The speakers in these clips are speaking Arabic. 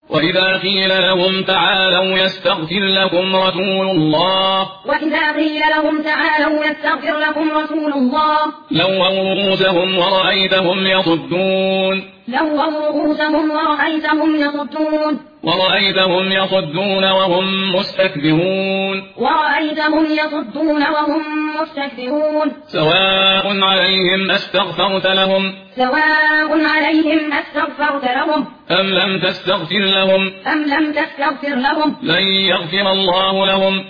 وإذا قيل لهم تعالوا يستغفر لكم رسول الله لووا رؤوسهم ورأيتهم يصدون وهم مستكبرون سواء عليهم أستغفرت لهم أم لم تستغفر لهم لن يغفر الله لهم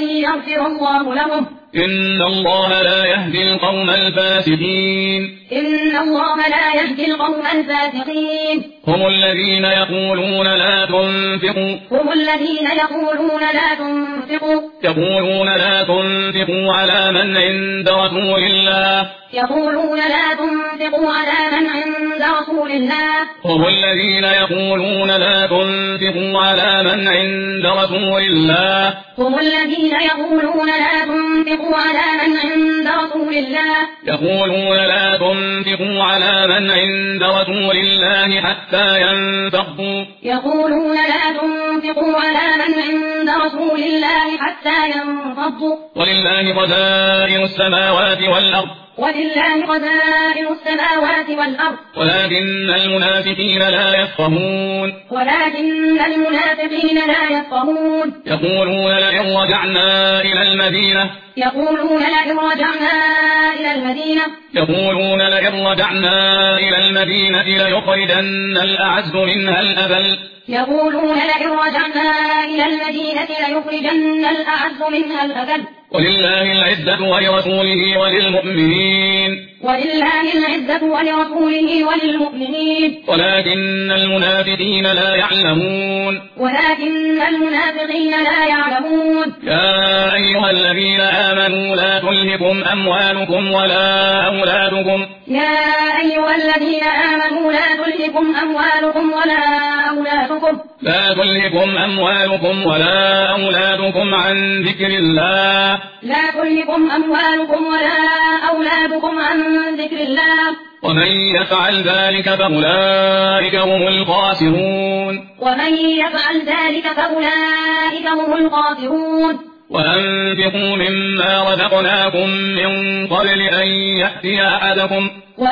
إن الله لا يهدي القوم الفاسقين هم الذين يقولون لا تنفقوا على من عند رسول الله هم الذين يقولون لا تنفقوا على من عند رسول الله يقولون لا تنفقوا على من عند رسول الله حتى ينفضوا ولله خزائن السماوات والأرض ولكن المنافقين لا يفقهون يقولون لئن رجعنا إلى المدينة ليخرجن الأعز منها الأذل ولله العزة ولرسوله وللمؤمنين ولكن المنافقين لا يعلمون يا أيها الذين آمنوا لا تلهكم أموالكم ولا أولادكم عن ذكر الله ومن يفعل ذلك فأولئك هم الخاسرون وأنفقوا مما رزقناكم من قبل أن يأتي أحدكم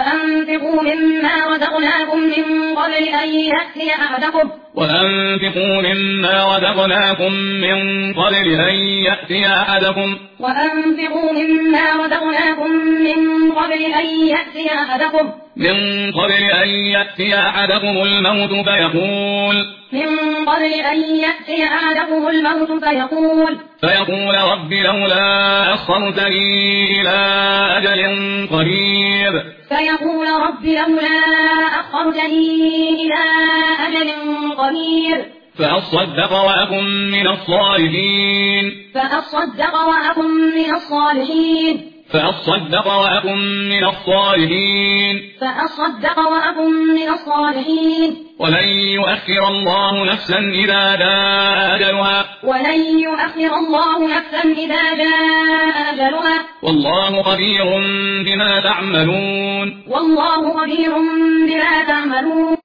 الموت فيقول رب لولا أخرتني إلى أجل قريب فأصدق وأكن من الصالحين ولن يؤخر الله نفسا إذا جاء أجلها والله خبير بما تعملون